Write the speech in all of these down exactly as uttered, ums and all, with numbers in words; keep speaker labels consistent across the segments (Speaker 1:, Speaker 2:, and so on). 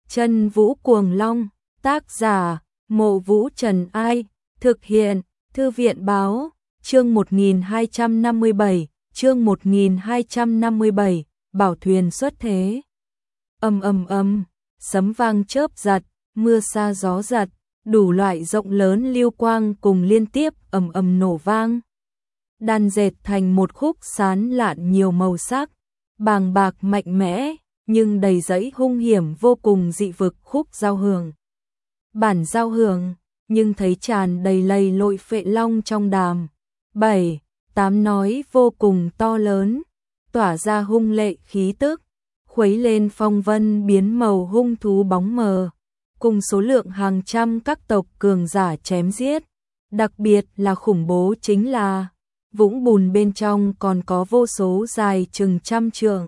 Speaker 1: Chân Vũ Cuồng Long, tác giả, Mộ Vũ Trần Ai, thực hiện, Thư viện Báo, chương một nghìn hai trăm năm mươi bảy, chương một nghìn hai trăm năm mươi bảy, bảo thuyền xuất thế. Ầm ầm ầm, sấm vang chớp giật, mưa sa gió giật, đủ loại rộng lớn lưu quang cùng liên tiếp ầm ầm nổ vang. Đan dệt thành một khúc sán lạn nhiều màu sắc, bàng bạc mạnh mẽ, nhưng đầy dẫy hung hiểm vô cùng dị vực khúc giao hưởng. Bản giao hưởng, nhưng thấy tràn đầy lầy lội phệ long trong đàm. Bảy, tám nói vô cùng to lớn, tỏa ra hung lệ khí tức, khuấy lên phong vân biến màu hung thú bóng mờ, cùng số lượng hàng trăm các tộc cường giả chém giết. Đặc biệt là khủng bố chính là vũng bùn bên trong còn có vô số dài chừng trăm trượng.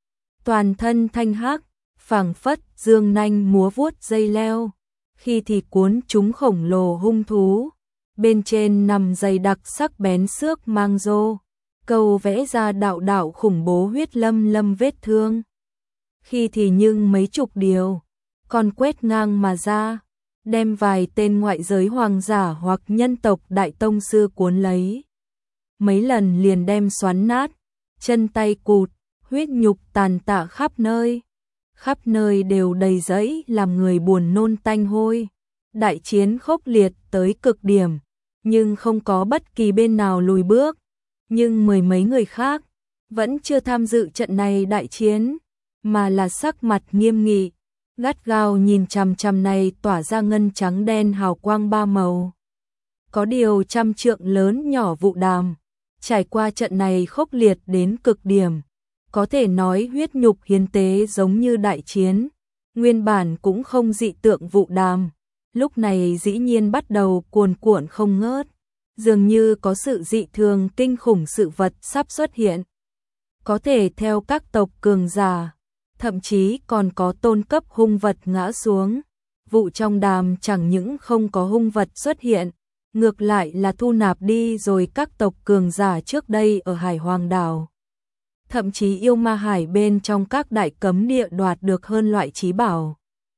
Speaker 1: Toàn thân thanh hắc, phảng phất dương nanh múa vuốt dây leo, khi thì cuốn chúng khổng lồ hung thú. Bên trên nằm dày đặc sắc bén xước mang rô, câu vẽ ra đạo đạo khủng bố huyết lâm lâm vết thương. Khi thì nhưng mấy chục điều, còn quét ngang mà ra, đem vài tên ngoại giới hoàng giả hoặc nhân tộc đại tông sư cuốn lấy. Mấy lần liền đem xoắn nát, chân tay cụt, huyết nhục tàn tạ khắp nơi. Khắp nơi đều đầy rẫy làm người buồn nôn tanh hôi. Đại chiến khốc liệt tới cực điểm, nhưng không có bất kỳ bên nào lùi bước. Nhưng mười mấy người khác vẫn chưa tham dự trận này đại chiến, mà là sắc mặt nghiêm nghị, gắt gao nhìn chằm chằm này tỏa ra ngân trắng đen hào quang ba màu. Có điều trăm trượng lớn nhỏ vụ đàm, trải qua trận này khốc liệt đến cực điểm, có thể nói huyết nhục hiến tế giống như đại chiến. Nguyên bản cũng không dị tượng vụ đàm, lúc này dĩ nhiên bắt đầu cuồn cuộn không ngớt, dường như có sự dị thường kinh khủng sự vật sắp xuất hiện. Có thể theo các tộc cường giả, thậm chí còn có tôn cấp hung vật ngã xuống. Vụ trong đàm chẳng những không có hung vật xuất hiện, ngược lại là thu nạp đi rồi các tộc cường giả trước đây ở Hải Hoàng Đảo. Thậm chí yêu ma hải bên trong các đại cấm địa đoạt được hơn loại trí bảo.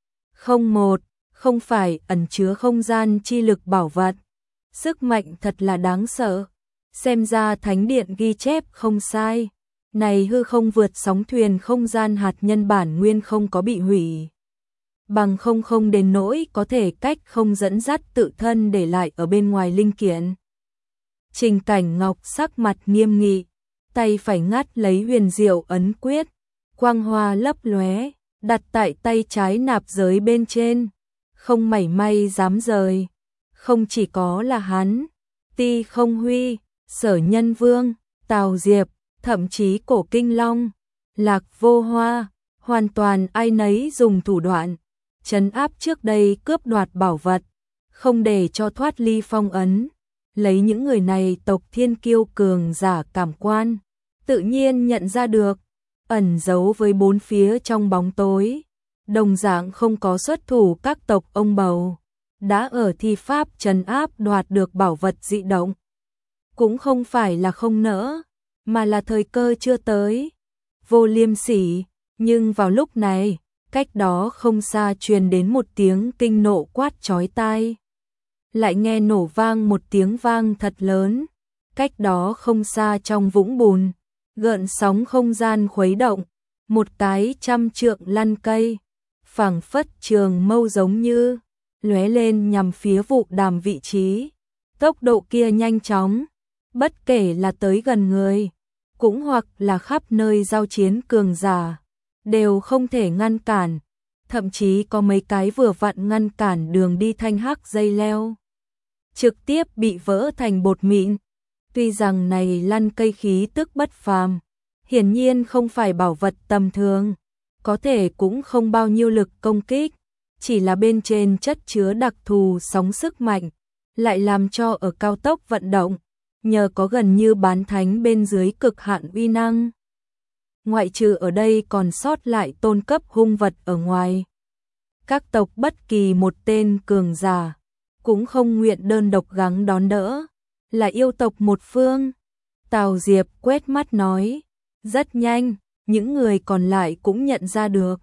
Speaker 1: Không một, không phải ẩn chứa không gian chi lực bảo vật. Sức mạnh thật là đáng sợ. Xem ra thánh điện ghi chép không sai. Này hư không vượt sóng thuyền không gian hạt nhân bản nguyên không có bị hủy. Bằng không không đến nỗi có thể cách không dẫn dắt tự thân để lại ở bên ngoài linh kiện. Trình Cảnh Ngọc sắc mặt nghiêm nghị, tay phải ngắt lấy huyền diệu ấn quyết, quang hoa lấp lóe, đặt tại tay trái nạp giới bên trên, không mảy may dám rời. Không chỉ có là hắn, Ti Không Huy, Sở Nhân Vương, Tào Diệp, thậm chí Cổ Kinh Long, Lạc Vô Hoa, hoàn toàn ai nấy dùng thủ đoạn trấn áp trước đây cướp đoạt bảo vật, không để cho thoát ly phong ấn. Lấy những người này tộc thiên kiêu cường giả cảm quan, tự nhiên nhận ra được, ẩn giấu với bốn phía trong bóng tối, đồng dạng không có xuất thủ các tộc ông bầu, đã ở thi pháp trấn áp đoạt được bảo vật dị động. Cũng không phải là không nỡ, mà là thời cơ chưa tới, vô liêm sỉ. Nhưng vào lúc này, cách đó không xa truyền đến một tiếng kinh nộ quát chói tai. Lại nghe nổ vang một tiếng vang thật lớn, cách đó không xa trong vũng bùn, gợn sóng không gian khuấy động, một cái trăm trượng lăn cây, phảng phất trường mâu giống như lóe lên nhằm phía vụ đàm vị trí. Tốc độ kia nhanh chóng, bất kể là tới gần người, cũng hoặc là khắp nơi giao chiến cường giả, đều không thể ngăn cản, thậm chí có mấy cái vừa vặn ngăn cản đường đi thanh hắc dây leo, trực tiếp bị vỡ thành bột mịn. Tuy rằng này lăn cây khí tức bất phàm, hiển nhiên không phải bảo vật tầm thường, có thể cũng không bao nhiêu lực công kích, chỉ là bên trên chất chứa đặc thù sóng sức mạnh, lại làm cho ở cao tốc vận động, nhờ có gần như bán thánh bên dưới cực hạn uy năng. Ngoại trừ ở đây còn sót lại tôn cấp hung vật ở ngoài, các tộc bất kỳ một tên cường giả cũng không nguyện đơn độc gắng đón đỡ, là yêu tộc một phương. Tào Diệp quét mắt nói, rất nhanh, những người còn lại cũng nhận ra được,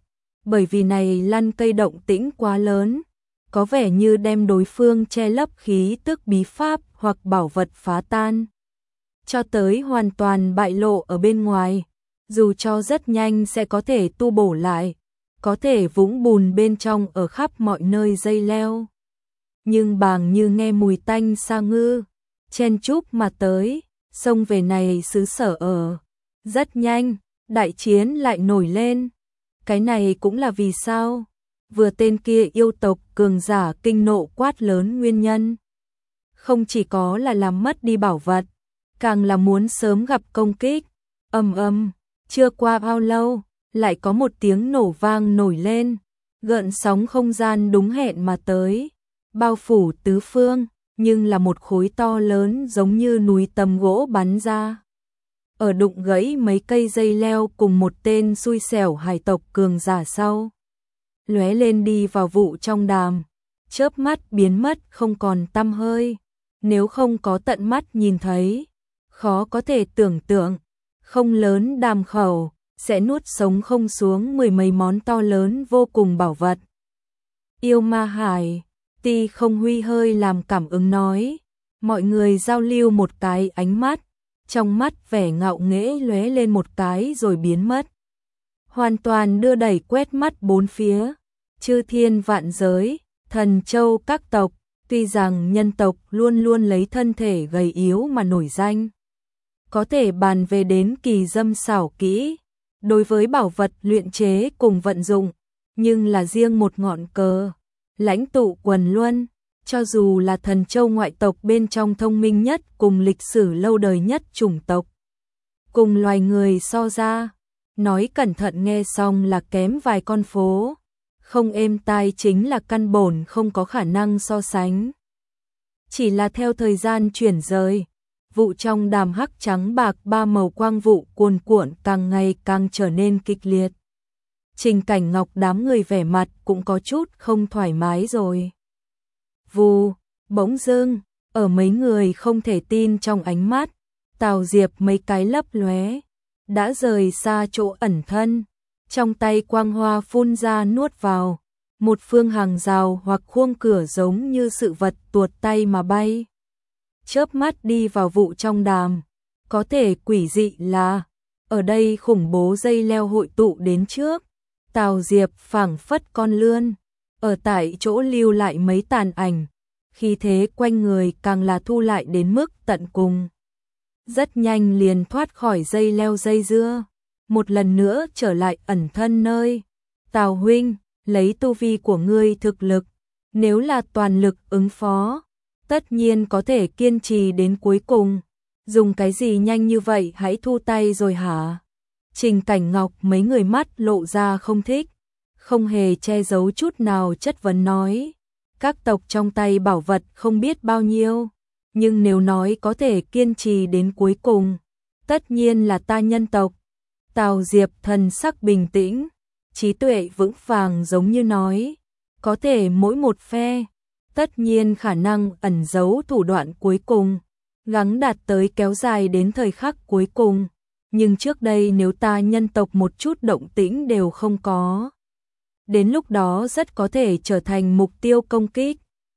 Speaker 1: bởi vì này lăn cây động tĩnh quá lớn, có vẻ như đem đối phương che lấp khí tức bí pháp hoặc bảo vật phá tan, cho tới hoàn toàn bại lộ ở bên ngoài, dù cho rất nhanh sẽ có thể tu bổ lại, có thể vũng bùn bên trong ở khắp mọi nơi dây leo. Nhưng bàng như nghe mùi tanh sa ngư, chen chúc mà tới, xông về này xứ sở ở. Rất nhanh, đại chiến lại nổi lên. Cái này cũng là vì sao? Vừa tên kia yêu tộc cường giả kinh nộ quát lớn nguyên nhân. Không chỉ có là làm mất đi bảo vật, càng là muốn sớm gặp công kích. Ầm ầm, chưa qua bao lâu, lại có một tiếng nổ vang nổi lên, gợn sóng không gian đúng hẹn mà tới, bao phủ tứ phương, nhưng là một khối to lớn giống như núi tầm gỗ bắn ra. Ở đụng gãy mấy cây dây leo cùng một tên xui xẻo hải tộc cường giả sau. Lóe lên đi vào vụ trong đàm, chớp mắt biến mất không còn tăm hơi. Nếu không có tận mắt nhìn thấy, khó có thể tưởng tượng, không lớn đàm khẩu, sẽ nuốt sống không xuống mười mấy món to lớn vô cùng bảo vật. Yêu ma hải, Ti Không Huy hơi làm cảm ứng nói, mọi người giao lưu một cái ánh mắt, trong mắt vẻ ngạo nghễ lóe lên một cái rồi biến mất. Hoàn toàn đưa đẩy quét mắt bốn phía, chư thiên vạn giới, thần châu các tộc, tuy rằng nhân tộc luôn luôn lấy thân thể gầy yếu mà nổi danh, có thể bàn về đến kỳ dâm xảo kỹ, đối với bảo vật luyện chế cùng vận dụng, nhưng là riêng một ngọn cờ, lãnh tụ quần luân, cho dù là thần châu ngoại tộc bên trong thông minh nhất cùng lịch sử lâu đời nhất chủng tộc, cùng loài người so ra, nói cẩn thận nghe xong là kém vài con phố, không êm tai chính là căn bổn không có khả năng so sánh. Chỉ là theo thời gian chuyển rời, vụ trong đàm hắc trắng bạc ba màu quang vụ cuồn cuộn càng ngày càng trở nên kịch liệt. Trình Cảnh Ngọc đám người vẻ mặt cũng có chút không thoải mái rồi. Vù, bỗng dưng, ở mấy người không thể tin trong ánh mắt, Tào Diệp mấy cái lấp lóe, đã rời xa chỗ ẩn thân, trong tay quang hoa phun ra nuốt vào, một phương hàng rào hoặc khuôn cửa giống như sự vật tuột tay mà bay. Chớp mắt đi vào vụ trong đàm, có thể quỷ dị là, ở đây khủng bố dây leo hội tụ đến trước, Tào Diệp phảng phất con lươn, ở tại chỗ lưu lại mấy tàn ảnh, khi thế quanh người càng là thu lại đến mức tận cùng. Rất nhanh liền thoát khỏi dây leo dây dưa, một lần nữa trở lại ẩn thân nơi. Tào huynh, lấy tu vi của ngươi thực lực, nếu là toàn lực ứng phó, tất nhiên có thể kiên trì đến cuối cùng. Dùng cái gì nhanh như vậy hãy thu tay rồi hả? Trình Cảnh Ngọc mấy người mắt lộ ra không thích, không hề che giấu chút nào chất vấn nói. Các tộc trong tay bảo vật không biết bao nhiêu, nhưng nếu nói có thể kiên trì đến cuối cùng, tất nhiên là ta nhân tộc. Tào Diệp thần sắc bình tĩnh, trí tuệ vững vàng giống như nói, có thể mỗi một phe, tất nhiên khả năng ẩn giấu thủ đoạn cuối cùng, gắng đạt tới kéo dài đến thời khắc cuối cùng. Nhưng trước đây nếu ta nhân tộc một chút động tĩnh đều không có, đến lúc đó rất có thể trở thành mục tiêu công kích.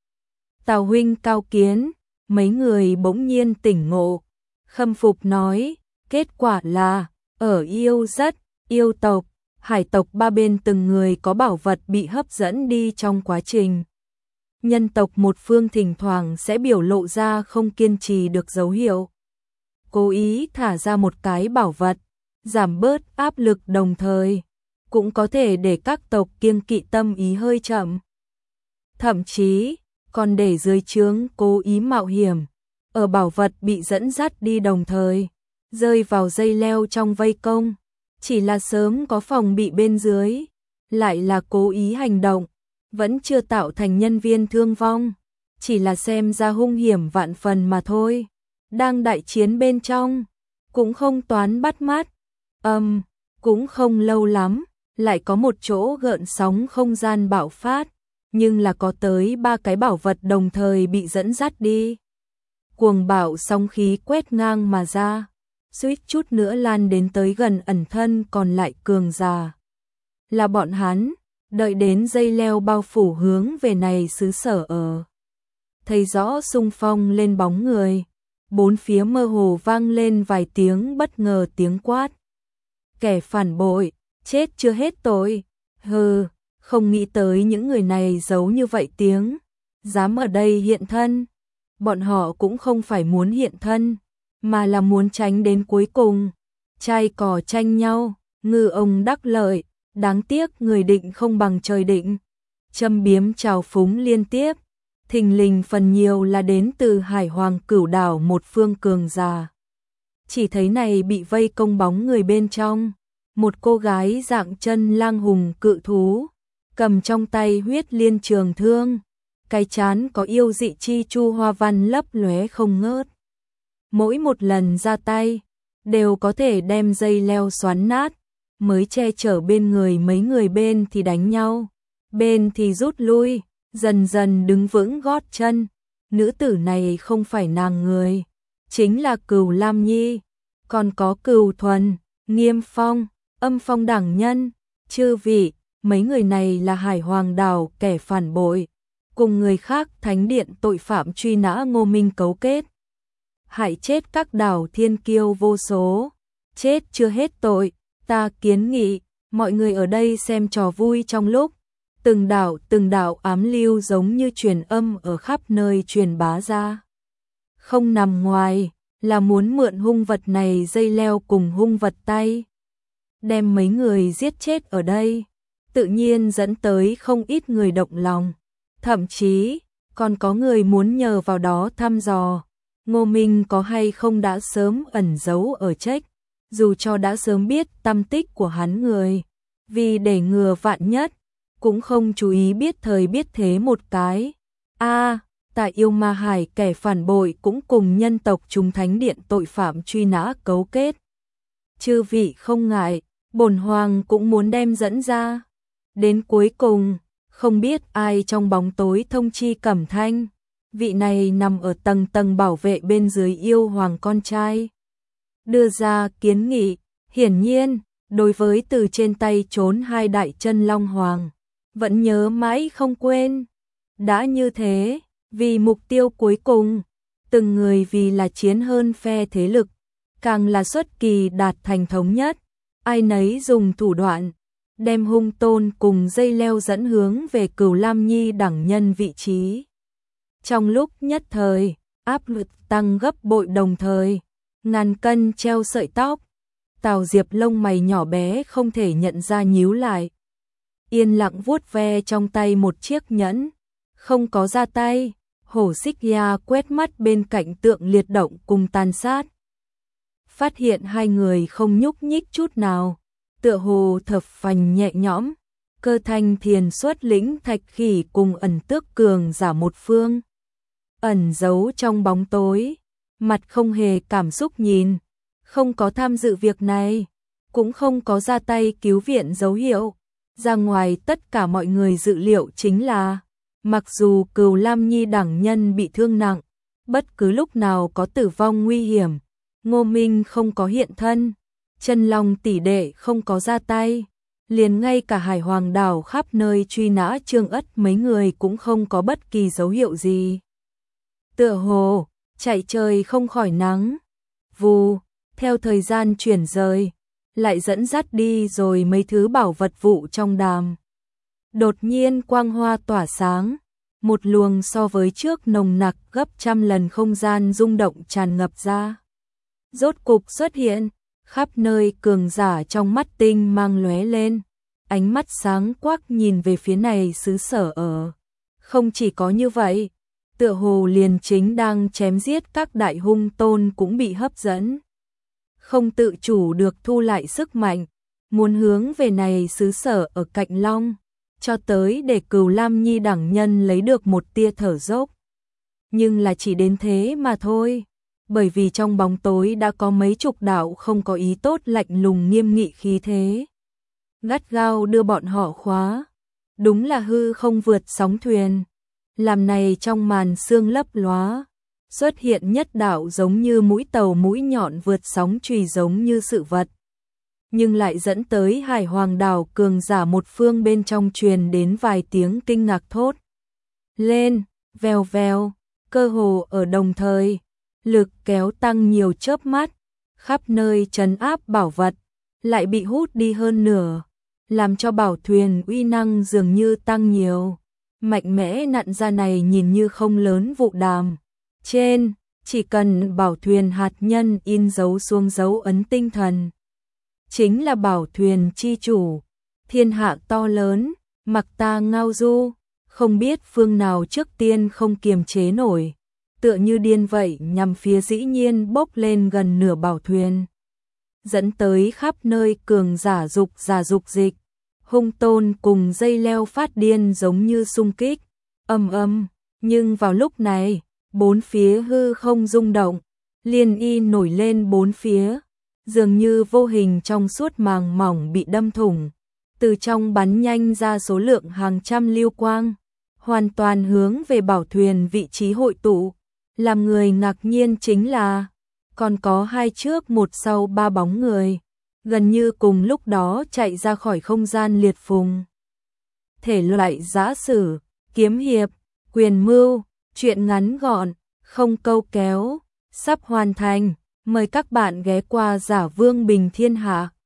Speaker 1: Tào huynh cao kiến, mấy người bỗng nhiên tỉnh ngộ, khâm phục nói, kết quả là, ở yêu rất, yêu tộc, hải tộc ba bên từng người có bảo vật bị hấp dẫn đi trong quá trình. Nhân tộc một phương thỉnh thoảng sẽ biểu lộ ra không kiên trì được dấu hiệu. Cố ý thả ra một cái bảo vật, giảm bớt áp lực đồng thời, cũng có thể để các tộc kiêng kỵ tâm ý hơi chậm. Thậm chí, còn để dưới trướng cố ý mạo hiểm, ở bảo vật bị dẫn dắt đi đồng thời, rơi vào dây leo trong vây công, chỉ là sớm có phòng bị bên dưới, lại là cố ý hành động, vẫn chưa tạo thành nhân viên thương vong, chỉ là xem ra hung hiểm vạn phần mà thôi. Đang đại chiến bên trong, cũng không toán bắt mắt, âm, um, cũng không lâu lắm, lại có một chỗ gợn sóng không gian bạo phát, nhưng là có tới ba cái bảo vật đồng thời bị dẫn dắt đi. Cuồng bạo sóng khí quét ngang mà ra, suýt chút nữa lan đến tới gần ẩn thân còn lại cường giả. Là bọn hắn, Đợi đến dây leo bao phủ hướng về này xứ sở ở. Thấy rõ xung phong lên bóng người, bốn phía mơ hồ vang lên vài tiếng bất ngờ tiếng quát. Kẻ phản bội, chết chưa hết tội. Hừ, không nghĩ tới những người này giấu như vậy tiếng, dám ở đây hiện thân. Bọn họ cũng không phải muốn hiện thân, mà là muốn tránh đến cuối cùng. Trai cò tranh nhau, ngư ông đắc lợi, đáng tiếc người định không bằng trời định. Châm biếm trào phúng liên tiếp, thình lình phần nhiều là đến từ Hải Hoàng Cửu Đảo một phương cường già. Chỉ thấy này bị vây công bóng người bên trong, một cô gái dạng chân lang hùng cự thú, cầm trong tay huyết liên trường thương, cái chán có yêu dị chi chu hoa văn lấp lóe không ngớt. Mỗi một lần ra tay, đều có thể đem dây leo xoắn nát, mới che chở bên người mấy người bên thì đánh nhau, bên thì rút lui, dần dần đứng vững gót chân. Nữ tử này không phải nàng người, chính là Cửu Lam Nhi, còn có Cửu Thuần, Nghiêm Phong, Âm Phong đẳng nhân, chư vị, mấy người này là Hải Hoàng Đảo kẻ phản bội, cùng người khác thánh điện tội phạm truy nã Ngô Minh cấu kết. Hại chết các đảo thiên kiêu vô số, chết chưa hết tội, ta kiến nghị, mọi người ở đây xem trò vui trong lúc, từng đảo từng đảo ám lưu giống như truyền âm ở khắp nơi truyền bá ra. Không nằm ngoài, là muốn mượn hung vật này dây leo cùng hung vật tay. Đem mấy người giết chết ở đây, tự nhiên dẫn tới không ít người động lòng. Thậm chí, còn có người muốn nhờ vào đó thăm dò, Ngô Minh có hay không đã sớm ẩn giấu ở Trách, dù cho đã sớm biết tâm tích của hắn người, vì để ngừa vạn nhất, cũng không chú ý biết thời biết thế một cái. A, à, tại Yêu Ma Hải kẻ phản bội cũng cùng nhân tộc chúng thánh điện tội phạm truy nã cấu kết. Chư vị không ngại, bổn hoàng cũng muốn đem dẫn ra. Đến cuối cùng, không biết ai trong bóng tối thông chi Cẩm Thanh, vị này nằm ở tầng tầng bảo vệ bên dưới yêu hoàng con trai. Đưa ra kiến nghị, hiển nhiên, đối với từ trên tay trốn hai đại chân long hoàng, vẫn nhớ mãi không quên. Đã như thế, vì mục tiêu cuối cùng, từng người vì là chiến hơn phe thế lực, càng là xuất kỳ đạt thành thống nhất, ai nấy dùng thủ đoạn, đem hung tôn cùng dây leo dẫn hướng về Cửu Lam Nhi đẳng nhân vị trí. Trong lúc nhất thời, áp lực tăng gấp bội đồng thời, ngàn cân treo sợi tóc, Tào Diệp lông mày nhỏ bé không thể nhận ra nhíu lại. Yên lặng vuốt ve trong tay một chiếc nhẫn, không có ra tay, Hổ Xích Ya quét mắt bên cạnh tượng liệt động cùng tàn sát. Phát hiện hai người không nhúc nhích chút nào, tựa hồ thập phành nhẹ nhõm, Cơ Thanh Thiền xuất lĩnh Thạch Khỉ cùng Ẩn Tước cường giả một phương. Ẩn giấu trong bóng tối, mặt không hề cảm xúc nhìn, không có tham dự việc này, cũng không có ra tay cứu viện dấu hiệu. Ra ngoài tất cả mọi người dự liệu chính là, mặc dù Cửu Lam Nhi đẳng nhân bị thương nặng, bất cứ lúc nào có tử vong nguy hiểm, Ngô Minh không có hiện thân, Chân Long tỷ đệ không có ra tay, liền ngay cả Hải Hoàng Đảo khắp nơi truy nã Trương Ất mấy người cũng không có bất kỳ dấu hiệu gì. Tựa hồ, chạy trời không khỏi nắng. Vù, theo thời gian chuyển rời, lại dẫn dắt đi rồi mấy thứ bảo vật vụ trong đàm. Đột nhiên quang hoa tỏa sáng, một luồng so với trước nồng nặc gấp trăm lần không gian rung động tràn ngập ra. Rốt cục xuất hiện, khắp nơi cường giả trong mắt tinh mang lóe lên, ánh mắt sáng quắc nhìn về phía này xứ sở ở. Không chỉ có như vậy, tựa hồ liền chính đang chém giết các đại hung tôn cũng bị hấp dẫn. Không tự chủ được thu lại sức mạnh, muốn hướng về này xứ sở ở cạnh Long, cho tới để Cửu Lam Nhi đẳng nhân lấy được một tia thở dốc. Nhưng là chỉ đến thế mà thôi, bởi vì trong bóng tối đã có mấy chục đạo không có ý tốt lạnh lùng nghiêm nghị khí thế. Gắt gao đưa bọn họ khóa, đúng là hư không vượt sóng thuyền. Làm này trong màn sương lấp lóa, xuất hiện nhất đạo giống như mũi tàu mũi nhọn vượt sóng chùy giống như sự vật. nhưng lại dẫn tới Hải Hoàng đảo cường giả một phương bên trong truyền đến vài tiếng kinh ngạc thốt lên, vèo vèo, cơ hồ ở đồng thời, lực kéo tăng nhiều chớp mắt, khắp nơi trấn áp bảo vật, lại bị hút đi hơn nửa, làm cho bảo thuyền uy năng dường như tăng nhiều. Mạnh mẽ nặn ra này nhìn như không lớn vụ đàm. Trên, chỉ cần bảo thuyền hạt nhân in dấu xuống dấu ấn tinh thần. Chính là bảo thuyền chi chủ, thiên hạ to lớn, mặc ta ngao du, không biết phương nào trước tiên không kiềm chế nổi. Tựa như điên vậy nhằm phía dĩ nhiên bốc lên gần nửa bảo thuyền. Dẫn tới khắp nơi cường giả dục giả dục dịch. Hung tôn cùng dây leo phát điên giống như xung kích, âm âm, nhưng vào lúc này, bốn phía hư không rung động, liên y nổi lên bốn phía, dường như vô hình trong suốt màng mỏng bị đâm thủng, từ trong bắn nhanh ra số lượng hàng trăm lưu quang, hoàn toàn hướng về bảo thuyền vị trí hội tụ, làm người ngạc nhiên chính là, còn có hai trước một sau ba bóng người. Gần như cùng lúc đó chạy ra khỏi không gian liệt phùng. Thể loại giã sử, kiếm hiệp, quyền mưu, truyện ngắn gọn, không câu kéo, sắp hoàn thành. Mời các bạn ghé qua Giả Vương Bình Thiên Hạ.